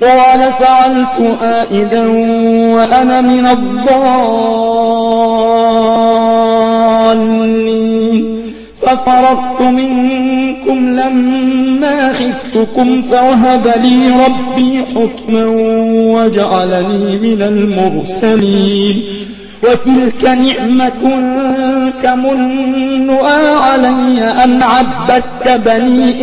قال فعلتها إذا وأنا من الضالين ففررت منكم لما خفتكم فوهب لي ربي حكما وجعلني من المرسلين وتلك نعمة تمنها علي أن عبدت بني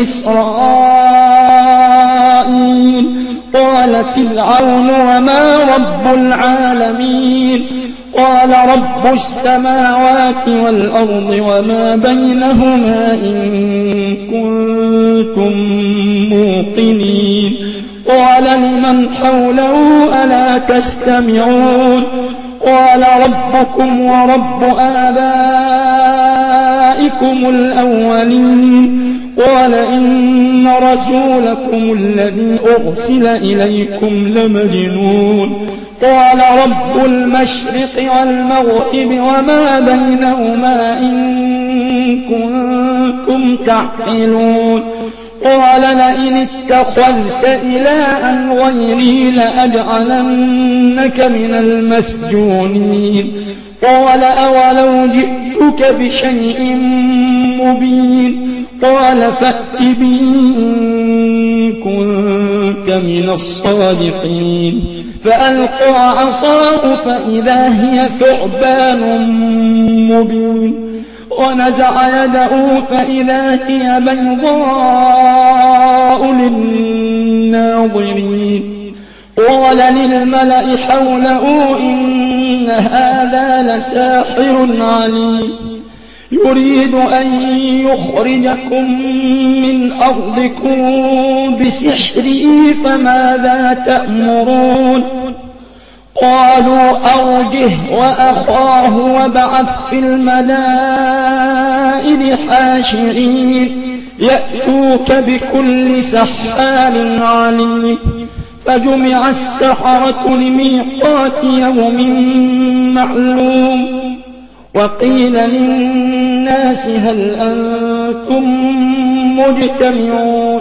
إسرائيل قال فرعون وما رب العالمين قال رب السماوات والأرض وما بينهما إن كنتم موقنين قال لمن حوله ألا تستمعون قال ربكم ورب آبائكم الأولين قال إن رسولكم الذي أرسل إليكم لمجنون قال رب المشرق والمغرب وما بينهما إن كنتم تعقلون قال لئن اتخذت إلها غيري لأجعلنك من المسجونين قال أولو جئتك بشيء مبين قال فأت به إن كنت من الصادقين فألقى عصاه فإذا هي ثعبان مبين ونزع يده فإذا هي بيضاء للناظرين قال للملأ حوله إن هذا لساحر عليم يريد أن يخرجكم من أرضكم بسحره فماذا تأمرون قالوا أرجه وأخاه وابعث في المدائن حاشرين يأتوك بكل سحار عليم فجمع السحرة لميقات يوم معلوم وقيل للناس هل أنتم مجتمعون